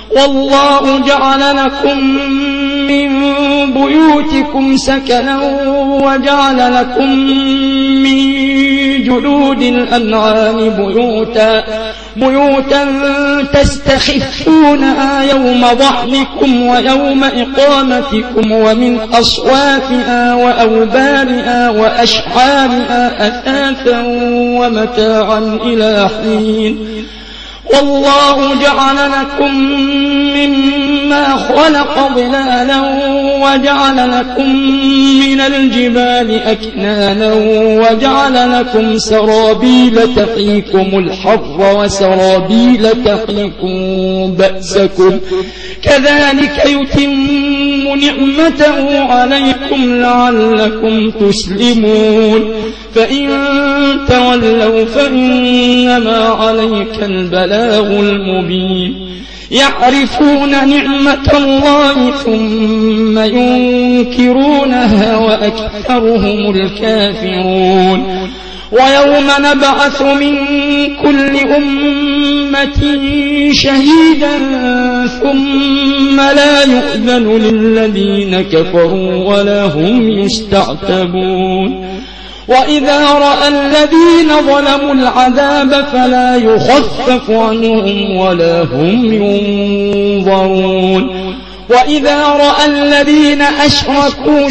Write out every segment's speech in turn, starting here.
والله جعل لكم من بيوتكم سكنا وجعل لكم من جلود الأنعام بيوتا تستخفونها يوم ضعنكم ويوم إقامتكم ومن أصوافها وأوبارها وأشعارها أثاثا ومتاعا إلى حين والله جعل لكم مما خلق ظلالا وجعل لكم من الجبال أكنانا وجعل لكم سرابيل تقيكم الحر وسرابيل تقيكم بأسكم كذلك يتم نعمته عليكم لعلكم تسلمون فإن تولوا فإنما عليك البلاغ المبين يعرفون نعمة الله ثم ينكرونها وأكثرهم الكافرون ويوم نبعث من كل أمة شهيدا ثم لا يؤذن للذين كفروا ولا هم يستعتبون وإذا رأى الذين ظلموا العذاب فلا يخفف عنهم ولا هم ينظرون وإذا رأى الذين أشركوا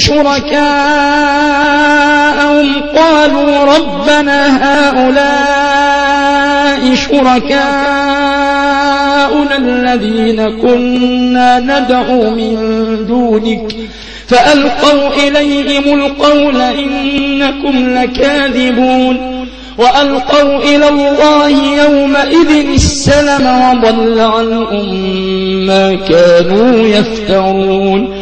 شركاءهم قالوا ربنا هؤلاء شركاؤنا الذين كنا ندعو من دونك فألقوا إليهم القول إنكم لكاذبون وألقوا إلى الله يومئذ السلم وضل عنهم ما كانوا يفترون